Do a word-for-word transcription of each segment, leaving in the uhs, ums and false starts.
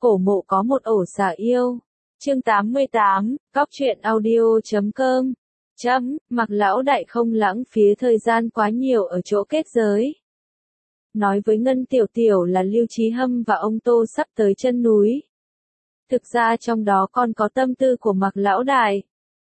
Cổ mộ có một ổ xà yêu. Chương tám mươi tám, cóc truyện audio chấm com. Chấm, Mạc lão đại không lãng phí thời gian quá nhiều ở chỗ kết giới. Nói với Ngân Tiểu Tiểu là Lưu Chí Hâm và ông Tô sắp tới chân núi. Thực ra trong đó còn có tâm tư của Mạc lão đại.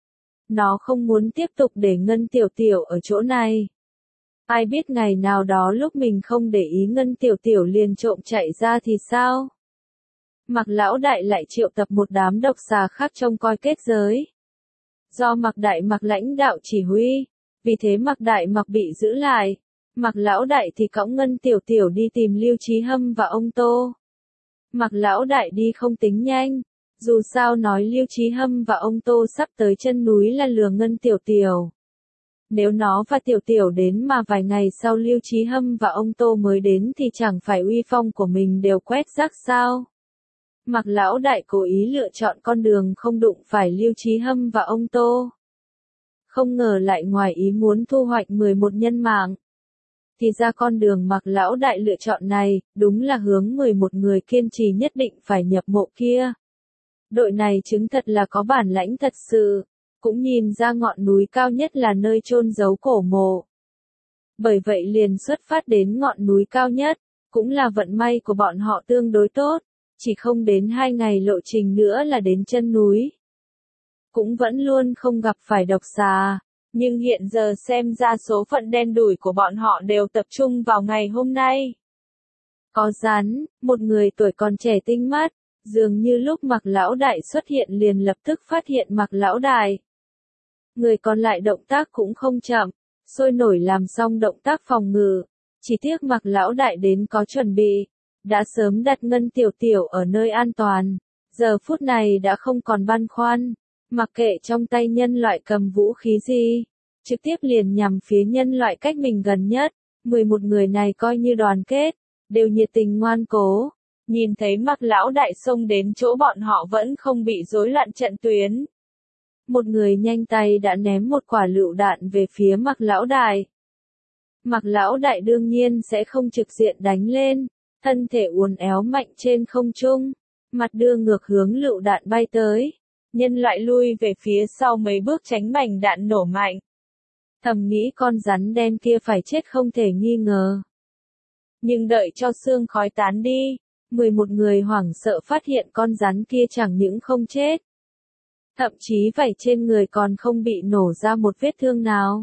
Nó không muốn tiếp tục để Ngân Tiểu Tiểu ở chỗ này. Ai biết ngày nào đó lúc mình không để ý Ngân Tiểu Tiểu liền trộm chạy ra thì sao? Mạc lão đại lại triệu tập một đám độc xà khác trông coi kết giới. Do Mạc đại Mạc lãnh đạo chỉ huy, vì thế Mạc đại Mạc bị giữ lại. Mạc lão đại thì cõng Ngân Tiểu Tiểu đi tìm Lưu Chí Hâm và ông Tô. Mạc lão đại đi không tính nhanh, dù sao nói Lưu Chí Hâm và ông Tô sắp tới chân núi là lừa Ngân Tiểu Tiểu. Nếu nó và Tiểu Tiểu đến mà vài ngày sau Lưu Chí Hâm và ông Tô mới đến thì chẳng phải uy phong của mình đều quét rác sao? Mạc lão đại cố ý lựa chọn con đường không đụng phải Lưu Chí Hâm và ông Tô. Không ngờ lại ngoài ý muốn thu hoạch mười một nhân mạng. Thì ra con đường Mạc lão đại lựa chọn này, đúng là hướng mười một người kiên trì nhất định phải nhập mộ kia. Đội này chứng thật là có bản lãnh thật sự, cũng nhìn ra ngọn núi cao nhất là nơi chôn giấu cổ mộ. Bởi vậy liền xuất phát đến ngọn núi cao nhất, cũng là vận may của bọn họ tương đối tốt, chỉ không đến hai ngày lộ trình nữa là đến chân núi. Cũng vẫn luôn không gặp phải độc xà, nhưng hiện giờ xem ra số phận đen đủi của bọn họ đều tập trung vào ngày hôm nay. Có rắn, một người tuổi còn trẻ tinh mắt, dường như lúc Mạc lão đại xuất hiện liền lập tức phát hiện Mạc lão đại. Người còn lại động tác cũng không chậm, sôi nổi làm xong động tác phòng ngự, chỉ tiếc Mạc lão đại đến có chuẩn bị, đã sớm đặt Ngân Tiểu Tiểu ở nơi an toàn, giờ phút này đã không còn băn khoăn, mặc kệ trong tay nhân loại cầm vũ khí gì, trực tiếp liền nhằm phía nhân loại cách mình gần nhất, mười một người này coi như đoàn kết, đều nhiệt tình ngoan cố. Nhìn thấy Mạc lão đại xông đến chỗ bọn họ vẫn không bị rối loạn trận tuyến. Một người nhanh tay đã ném một quả lựu đạn về phía Mạc lão đại. Mạc lão đại đương nhiên sẽ không trực diện đánh lên, thân thể uốn éo mạnh trên không trung, mặt đưa ngược hướng lựu đạn bay tới. Nhân loại lui về phía sau mấy bước tránh mảnh đạn nổ mạnh. Thầm nghĩ con rắn đen kia phải chết không thể nghi ngờ. Nhưng đợi cho sương khói tán đi, mười một người hoảng sợ phát hiện con rắn kia chẳng những không chết. Thậm chí vảy trên người còn không bị nổ ra một vết thương nào.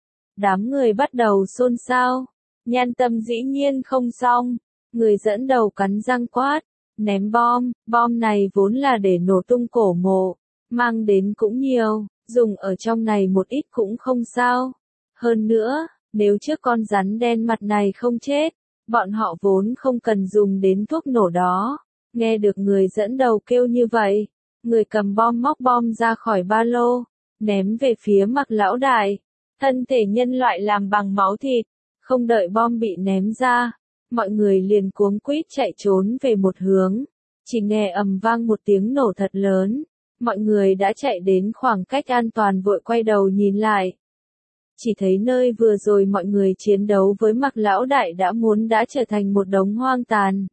Đám người bắt đầu xôn xao, Nhan Tâm dĩ nhiên không xong, người dẫn đầu cắn răng quát, ném bom, bom này vốn là để nổ tung cổ mộ, mang đến cũng nhiều, dùng ở trong này một ít cũng không sao. Hơn nữa, nếu trước con rắn đen mặt này không chết, bọn họ vốn không cần dùng đến thuốc nổ đó. Nghe được người dẫn đầu kêu như vậy, người cầm bom móc bom ra khỏi ba lô, ném về phía Mạc lão đại. Thân thể nhân loại làm bằng máu thịt, không đợi bom bị ném ra, mọi người liền cuống quýt chạy trốn về một hướng. Chỉ nghe ầm vang một tiếng nổ thật lớn, mọi người đã chạy đến khoảng cách an toàn vội quay đầu nhìn lại. Chỉ thấy nơi vừa rồi mọi người chiến đấu với Mạc lão đại đã muốn đã trở thành một đống hoang tàn.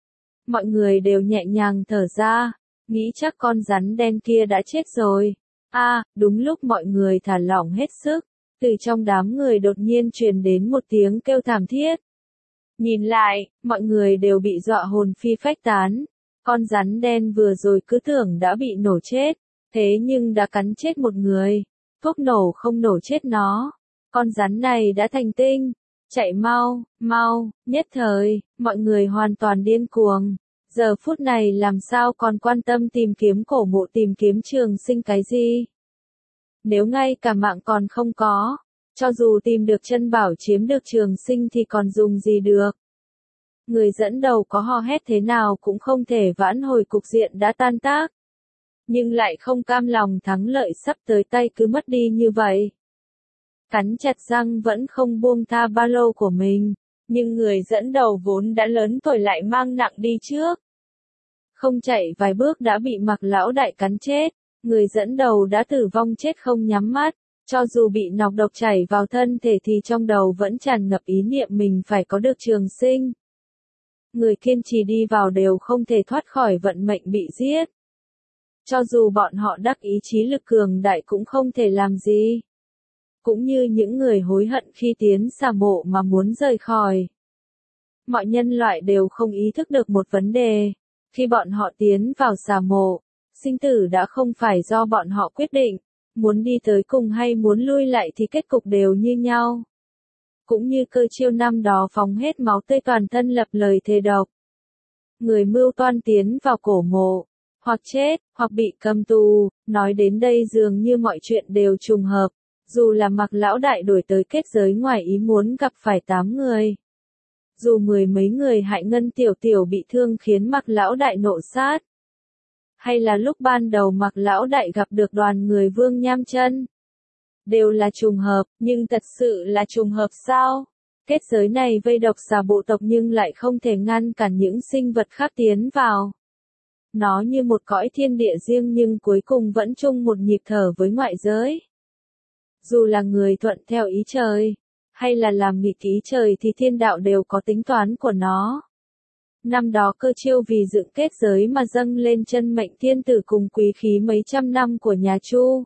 Mọi người đều nhẹ nhàng thở ra, nghĩ chắc con rắn đen kia đã chết rồi. A, à, đúng lúc mọi người thả lỏng hết sức, từ trong đám người đột nhiên truyền đến một tiếng kêu thảm thiết. Nhìn lại, mọi người đều bị dọa hồn phi phách tán. Con rắn đen vừa rồi cứ tưởng đã bị nổ chết, thế nhưng đã cắn chết một người. Thuốc nổ không nổ chết nó. Con rắn này đã thành tinh. Chạy mau, mau, nhất thời, mọi người hoàn toàn điên cuồng. Giờ phút này làm sao còn quan tâm tìm kiếm cổ mộ tìm kiếm trường sinh cái gì. Nếu ngay cả mạng còn không có, cho dù tìm được chân bảo chiếm được trường sinh thì còn dùng gì được. Người dẫn đầu có hò hét thế nào cũng không thể vãn hồi cục diện đã tan tác. Nhưng lại không cam lòng thắng lợi sắp tới tay cứ mất đi như vậy. Cắn chặt răng vẫn không buông tha ba lô của mình, nhưng người dẫn đầu vốn đã lớn tuổi lại mang nặng đi trước. Không chạy vài bước đã bị Mạc lão đại cắn chết, người dẫn đầu đã tử vong chết không nhắm mắt, cho dù bị nọc độc chảy vào thân thể thì trong đầu vẫn tràn ngập ý niệm mình phải có được trường sinh. Người kiên trì đi vào đều không thể thoát khỏi vận mệnh bị giết. Cho dù bọn họ đắc ý chí lực cường đại cũng không thể làm gì. Cũng như những người hối hận khi tiến xà mộ mà muốn rời khỏi. Mọi nhân loại đều không ý thức được một vấn đề. Khi bọn họ tiến vào xà mộ, sinh tử đã không phải do bọn họ quyết định. Muốn đi tới cùng hay muốn lui lại thì kết cục đều như nhau. Cũng như Cơ Chiêu năm đó phóng hết máu tươi toàn thân lập lời thề độc. Người mưu toan tiến vào cổ mộ, hoặc chết, hoặc bị cầm tù, nói đến đây dường như mọi chuyện đều trùng hợp. Dù là Mạc lão đại đổi tới kết giới ngoài ý muốn gặp phải tám người. Dù mười mấy người hại Ngân Tiểu Tiểu bị thương khiến Mạc lão đại nộ sát. Hay là lúc ban đầu Mạc lão đại gặp được đoàn người Vương Nham Chân. Đều là trùng hợp, nhưng thật sự là trùng hợp sao? Kết giới này vây độc xà bộ tộc nhưng lại không thể ngăn cản những sinh vật khác tiến vào. Nó như một cõi thiên địa riêng nhưng cuối cùng vẫn chung một nhịp thở với ngoại giới. Dù là người thuận theo ý trời, hay là làm nghịch ý trời thì thiên đạo đều có tính toán của nó. Năm đó Cơ Chiêu vì dựng kết giới mà dâng lên chân mệnh thiên tử cùng quý khí mấy trăm năm của nhà Chu.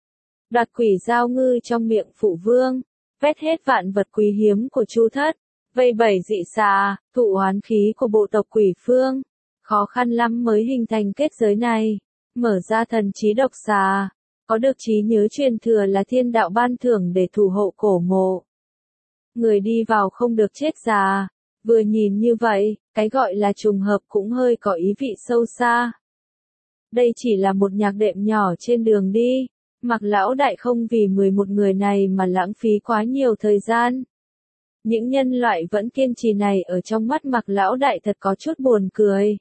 Đoạt quỷ giao ngư trong miệng phụ vương, vét hết vạn vật quý hiếm của Chu thất, vây bảy dị xà, thụ oán khí của bộ tộc quỷ phương. Khó khăn lắm mới hình thành kết giới này, mở ra thần trí độc xà. Có được trí nhớ truyền thừa là thiên đạo ban thưởng để thủ hộ cổ mộ. Người đi vào không được chết già. Vừa nhìn như vậy, cái gọi là trùng hợp cũng hơi có ý vị sâu xa. Đây chỉ là một nhạc đệm nhỏ trên đường đi. Mạc lão đại không vì mười một người này mà lãng phí quá nhiều thời gian. Những nhân loại vẫn kiên trì này ở trong mắt Mạc lão đại thật có chút buồn cười.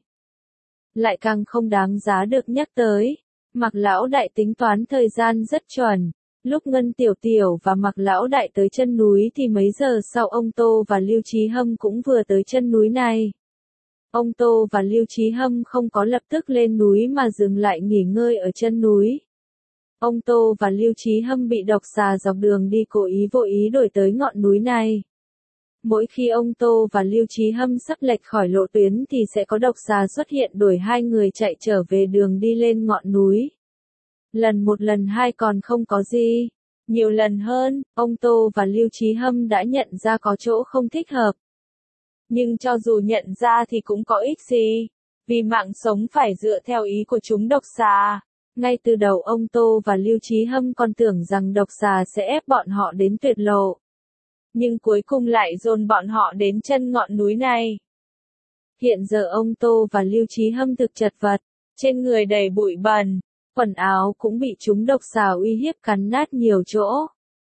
Lại càng không đáng giá được nhắc tới. Mạc lão đại tính toán thời gian rất chuẩn. Lúc Ngân Tiểu Tiểu và Mạc lão đại tới chân núi thì mấy giờ sau ông Tô và Lưu Chí Hâm cũng vừa tới chân núi này. Ông Tô và Lưu Chí Hâm không có lập tức lên núi mà dừng lại nghỉ ngơi ở chân núi. Ông Tô và Lưu Chí Hâm bị độc xà dọc đường đi cố ý vô ý đổi tới ngọn núi này. Mỗi khi ông Tô và Lưu Chí Hâm sắp lệch khỏi lộ tuyến thì sẽ có độc xà xuất hiện đuổi hai người chạy trở về đường đi lên ngọn núi. Lần một lần hai còn không có gì. Nhiều lần hơn, ông Tô và Lưu Chí Hâm đã nhận ra có chỗ không thích hợp. Nhưng cho dù nhận ra thì cũng có ích gì. Vì mạng sống phải dựa theo ý của chúng độc xà. Ngay từ đầu ông Tô và Lưu Chí Hâm còn tưởng rằng độc xà sẽ ép bọn họ đến tuyệt lộ. Nhưng cuối cùng lại dồn bọn họ đến chân ngọn núi này. Hiện giờ ông Tô và Lưu Chí Hâm thực chật vật, trên người đầy bụi bẩn, quần áo cũng bị chúng độc xà uy hiếp cắn nát nhiều chỗ.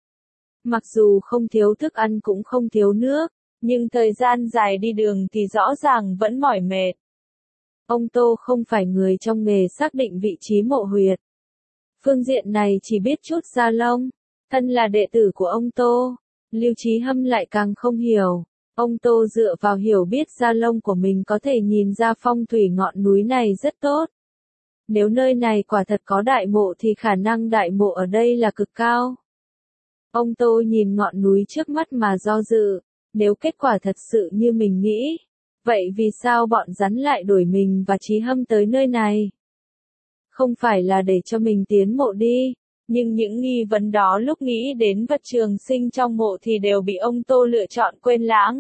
Mặc dù không thiếu thức ăn cũng không thiếu nước, nhưng thời gian dài đi đường thì rõ ràng vẫn mỏi mệt. Ông Tô không phải người trong nghề xác định vị trí mộ huyệt. Phương diện này chỉ biết chút da lông. Thân là đệ tử của ông Tô, Lưu Chí Hâm lại càng không hiểu. Ông Tô dựa vào hiểu biết da lông của mình có thể nhìn ra phong thủy ngọn núi này rất tốt. Nếu nơi này quả thật có đại mộ thì khả năng đại mộ ở đây là cực cao. Ông Tô nhìn ngọn núi trước mắt mà do dự. Nếu kết quả thật sự như mình nghĩ, vậy vì sao bọn rắn lại đuổi mình và Chí Hâm tới nơi này? Không phải là để cho mình tiến mộ đi, nhưng những nghi vấn đó lúc nghĩ đến vật trường sinh trong mộ thì đều bị ông Tô lựa chọn quên lãng.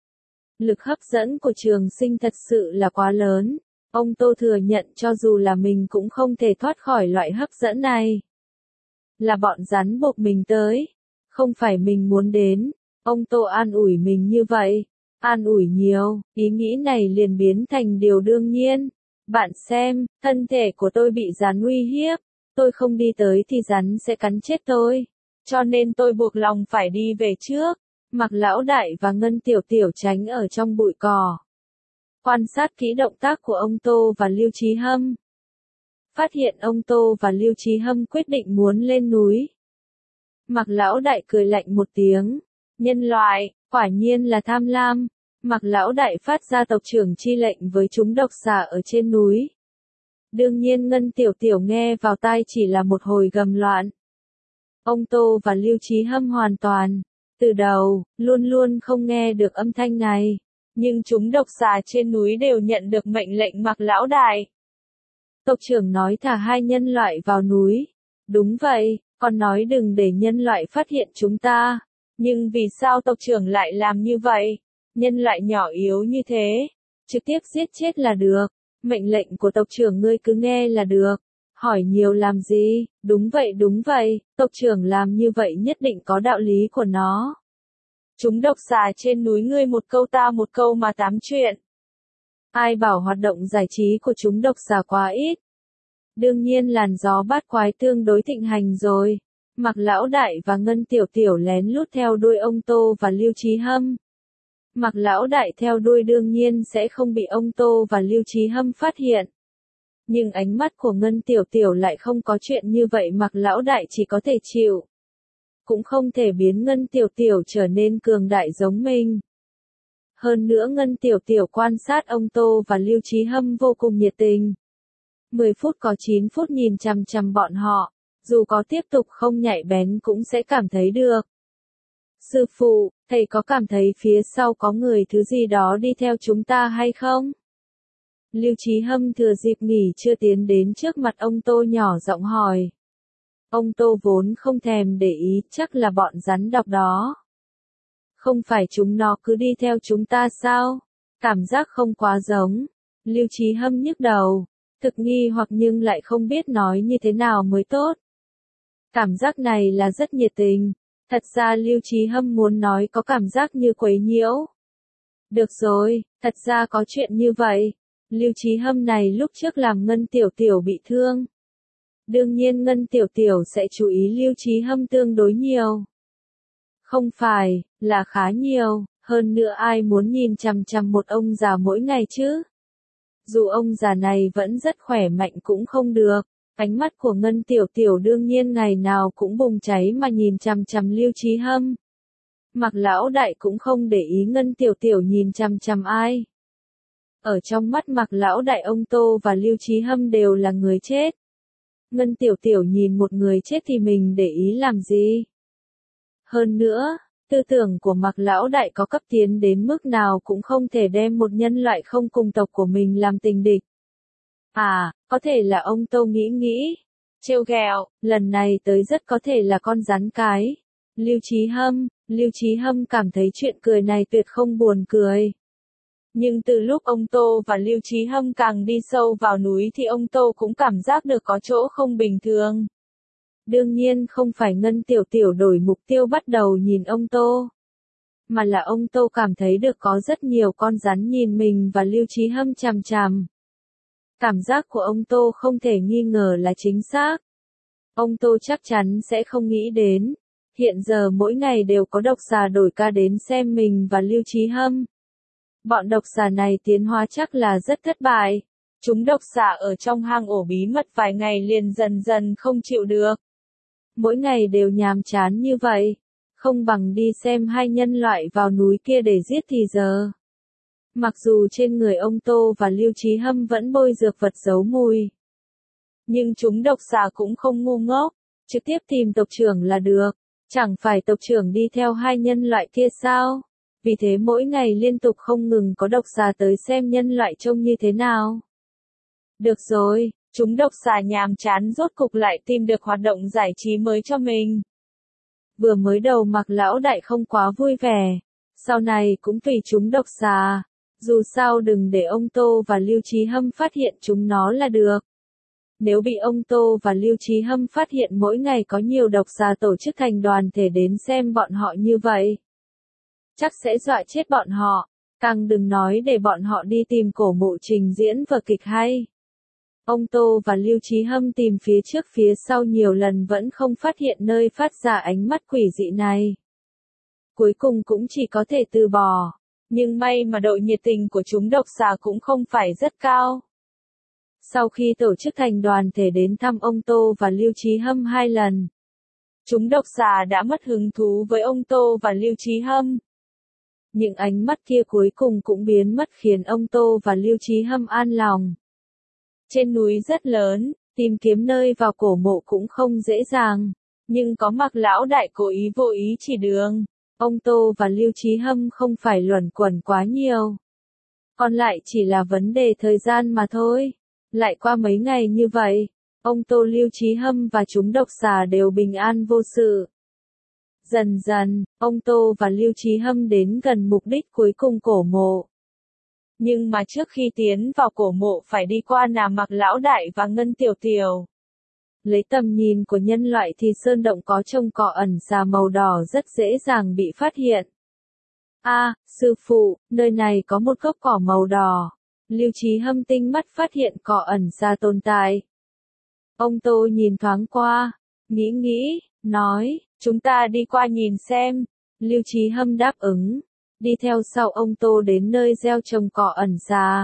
Lực hấp dẫn của trường sinh thật sự là quá lớn. Ông Tô thừa nhận cho dù là mình cũng không thể thoát khỏi loại hấp dẫn này. Là bọn rắn buộc mình tới, không phải mình muốn đến. Ông Tô an ủi mình như vậy, an ủi nhiều, ý nghĩ này liền biến thành điều đương nhiên. Bạn xem, thân thể của tôi bị rắn uy hiếp, tôi không đi tới thì rắn sẽ cắn chết tôi. Cho nên tôi buộc lòng phải đi về trước. Mạc lão đại và Ngân Tiểu Tiểu tránh ở trong bụi cỏ. Quan sát kỹ động tác của ông Tô và Lưu Chí Hâm. Phát hiện ông Tô và Lưu Chí Hâm quyết định muốn lên núi. Mạc lão đại cười lạnh một tiếng. Nhân loại, quả nhiên là tham lam. Mạc lão đại phát ra tộc trưởng chi lệnh với chúng độc xà ở trên núi. Đương nhiên Ngân Tiểu Tiểu nghe vào tai chỉ là một hồi gầm loạn. Ông Tô và Lưu Chí Hâm hoàn toàn, từ đầu, luôn luôn không nghe được âm thanh này. Nhưng chúng độc xà trên núi đều nhận được mệnh lệnh Mạc lão đại. Tộc trưởng nói thả hai nhân loại vào núi. Đúng vậy, con nói đừng để nhân loại phát hiện chúng ta. Nhưng vì sao tộc trưởng lại làm như vậy? Nhân loại nhỏ yếu như thế, trực tiếp giết chết là được. Mệnh lệnh của tộc trưởng ngươi cứ nghe là được. Hỏi nhiều làm gì? Đúng vậy đúng vậy, tộc trưởng làm như vậy nhất định có đạo lý của nó. Chúng độc xà trên núi ngươi một câu ta một câu mà tám chuyện. Ai bảo hoạt động giải trí của chúng độc xà quá ít. Đương nhiên làn gió bát quái tương đối thịnh hành rồi. Mạc lão đại và Ngân tiểu tiểu lén lút theo đuôi ông Tô và Lưu Chí Hâm. Mạc lão đại theo đuôi đương nhiên sẽ không bị ông Tô và Lưu Chí Hâm phát hiện. Nhưng ánh mắt của Ngân tiểu tiểu lại không có chuyện như vậy, Mạc lão đại chỉ có thể chịu. Cũng không thể biến Ngân tiểu tiểu trở nên cường đại giống mình. Hơn nữa Ngân tiểu tiểu quan sát ông Tô và Lưu Chí Hâm vô cùng nhiệt tình. mười phút có chín phút nhìn chằm chằm bọn họ, dù có tiếp tục không nhạy bén cũng sẽ cảm thấy được. Sư phụ, thầy có cảm thấy phía sau có người thứ gì đó đi theo chúng ta hay không? Lưu Chí Hâm thừa dịp nghỉ trưa tiến đến trước mặt ông Tô nhỏ giọng hỏi. Ông Tô vốn không thèm để ý, chắc là bọn rắn độc đó. Không phải chúng nó cứ đi theo chúng ta sao? Cảm giác không quá giống. Lưu Chí Hâm nhức đầu, thực nghi hoặc nhưng lại không biết nói như thế nào mới tốt. Cảm giác này là rất nhiệt tình. Thật ra Lưu Chí Hâm muốn nói có cảm giác như quấy nhiễu. Được rồi, thật ra có chuyện như vậy. Lưu Chí Hâm này lúc trước làm Ngân tiểu tiểu bị thương. Đương nhiên Ngân tiểu tiểu sẽ chú ý Lưu Chí Hâm tương đối nhiều. Không phải, là khá nhiều, hơn nữa ai muốn nhìn chằm chằm một ông già mỗi ngày chứ? Dù ông già này vẫn rất khỏe mạnh cũng không được. Ánh mắt của Ngân tiểu tiểu đương nhiên ngày nào cũng bùng cháy mà nhìn chằm chằm Lưu Chí Hâm. Mạc lão đại cũng không để ý Ngân tiểu tiểu nhìn chằm chằm ai. Ở trong mắt Mạc lão đại ông Tô và Lưu Chí Hâm đều là người chết. Ngân tiểu tiểu nhìn một người chết thì mình để ý làm gì? Hơn nữa, tư tưởng của Mạc lão đại có cấp tiến đến mức nào cũng không thể đem một nhân loại không cùng tộc của mình làm tình địch. À, có thể là ông Tô nghĩ nghĩ. Trêu ghẹo, lần này tới rất có thể là con rắn cái. Lưu Chí Hâm, Lưu Chí Hâm cảm thấy chuyện cười này tuyệt không buồn cười. Nhưng từ lúc ông Tô và Lưu Chí Hâm càng đi sâu vào núi thì ông Tô cũng cảm giác được có chỗ không bình thường. Đương nhiên không phải Ngân tiểu tiểu đổi mục tiêu bắt đầu nhìn ông Tô. Mà là ông Tô cảm thấy được có rất nhiều con rắn nhìn mình và Lưu Chí Hâm chằm chằm. Cảm giác của ông Tô không thể nghi ngờ là chính xác. Ông Tô chắc chắn sẽ không nghĩ đến. Hiện giờ mỗi ngày đều có độc xà đổi ca đến xem mình và Lưu Chí Hâm. Bọn độc xà này tiến hóa chắc là rất thất bại. Chúng độc xà ở trong hang ổ bí mật vài ngày liền dần dần không chịu được. Mỗi ngày đều nhàm chán như vậy. Không bằng đi xem hai nhân loại vào núi kia để giết thì giờ. Mặc dù trên người ông Tô và Lưu Chí Hâm vẫn bôi dược vật giấu mùi. Nhưng chúng độc xà cũng không ngu ngốc. Trực tiếp tìm tộc trưởng là được. Chẳng phải tộc trưởng đi theo hai nhân loại kia sao? Vì thế mỗi ngày liên tục không ngừng có độc xà tới xem nhân loại trông như thế nào. Được rồi, chúng độc xà nhàm chán rốt cục lại tìm được hoạt động giải trí mới cho mình. Vừa mới đầu Mạc lão đại không quá vui vẻ. Sau này cũng tùy chúng độc xà. Dù sao đừng để ông Tô và Lưu Chí Hâm phát hiện chúng nó là được. Nếu bị ông Tô và Lưu Chí Hâm phát hiện mỗi ngày có nhiều độc xà tổ chức thành đoàn thể đến xem bọn họ như vậy, chắc sẽ dọa chết bọn họ, càng đừng nói để bọn họ đi tìm cổ mộ trình diễn vở kịch hay. Ông Tô và Lưu Chí Hâm tìm phía trước phía sau nhiều lần vẫn không phát hiện nơi phát ra ánh mắt quỷ dị này. Cuối cùng cũng chỉ có thể từ bỏ, nhưng may mà độ nhiệt tình của chúng độc xà cũng không phải rất cao. Sau khi tổ chức thành đoàn thể đến thăm ông Tô và Lưu Chí Hâm hai lần, chúng độc xà đã mất hứng thú với ông Tô và Lưu Chí Hâm. Những ánh mắt kia cuối cùng cũng biến mất khiến ông Tô và Lưu Chí Hâm an lòng. Trên núi rất lớn, tìm kiếm nơi vào cổ mộ cũng không dễ dàng, nhưng có Mạc lão đại cố ý vô ý chỉ đường. ông Tô và Lưu Chí Hâm không phải luẩn quẩn quá nhiều. Còn lại chỉ là vấn đề thời gian mà thôi. Lại qua mấy ngày như vậy, ông Tô, Lưu Chí Hâm và chúng độc xà đều bình an vô sự. Dần dần, ông Tô và Lưu Chí Hâm đến gần mục đích cuối cùng cổ mộ. Nhưng mà trước khi tiến vào cổ mộ phải đi qua Nà Mặc Lão Đại và Ngân Tiểu Tiểu. Lấy tầm nhìn của nhân loại thì sơn động có trông cỏ ẩn xà màu đỏ rất dễ dàng bị phát hiện. A, à, sư phụ, nơi này có một gốc cỏ màu đỏ. Lưu Chí Hâm tinh mắt phát hiện cỏ ẩn xà tồn tại. Ông Tô nhìn thoáng qua, nghĩ nghĩ, nói, chúng ta đi qua nhìn xem. Lưu Chí Hâm đáp ứng, đi theo sau ông Tô đến nơi gieo trồng cỏ ẩn xà.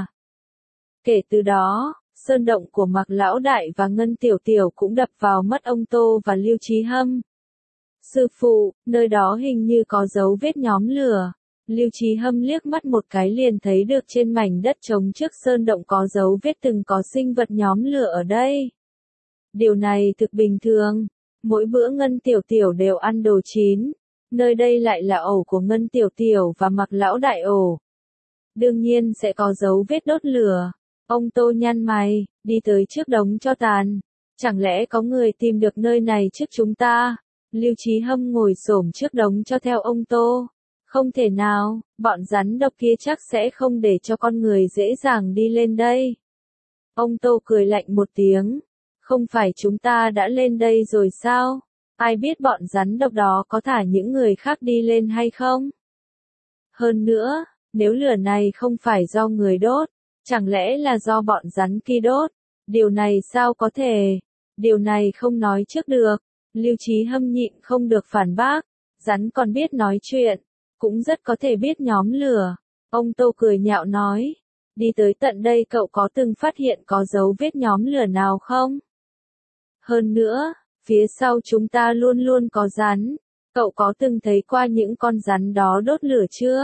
Kể từ đó, sơn động của Mạc Lão Đại và Ngân Tiểu Tiểu cũng đập vào mắt ông Tô và Lưu Chí Hâm. Sư phụ, nơi đó hình như có dấu vết nhóm lửa. Lưu Chí Hâm liếc mắt một cái liền thấy được trên mảnh đất trống trước sơn động có dấu vết từng có sinh vật nhóm lửa ở đây. Điều này thực bình thường. Mỗi bữa Ngân Tiểu Tiểu đều ăn đồ chín. Nơi đây lại là ổ của Ngân Tiểu Tiểu và Mạc Lão Đại ổ. Đương nhiên sẽ có dấu vết đốt lửa. Ông Tô nhăn mày, đi tới trước đống tro tàn. Chẳng lẽ có người tìm được nơi này trước chúng ta? Lưu Chí Hâm ngồi xổm trước đống cho theo ông Tô. Không thể nào, bọn rắn độc kia chắc sẽ không để cho con người dễ dàng đi lên đây. Ông Tô cười lạnh một tiếng. Không phải chúng ta đã lên đây rồi sao? Ai biết bọn rắn độc đó có thả những người khác đi lên hay không? Hơn nữa, nếu lửa này không phải do người đốt, chẳng lẽ là do bọn rắn kia đốt? Điều này sao có thể? Điều này không nói trước được. Lưu Chí Hâm nhịn không được phản bác. Rắn còn biết nói chuyện, cũng rất có thể biết nhóm lửa. Ông Tô cười nhạo nói. Đi tới tận đây cậu có từng phát hiện có dấu vết nhóm lửa nào không? Hơn nữa, phía sau chúng ta luôn luôn có rắn. Cậu có từng thấy qua những con rắn đó đốt lửa chưa?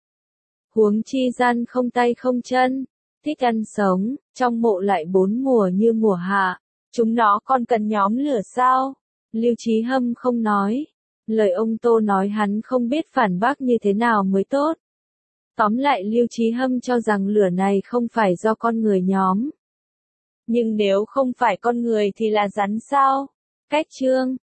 Huống chi gian không tay không chân, thích ăn sống, trong mộ lại bốn mùa như mùa hạ. Chúng nó còn cần nhóm lửa sao? Lưu Chí Hâm không nói. Lời ông Tô nói hắn không biết phản bác như thế nào mới tốt. Tóm lại Lưu Chí Hâm cho rằng lửa này không phải do con người nhóm. Nhưng nếu không phải con người thì là rắn sao? Cách chương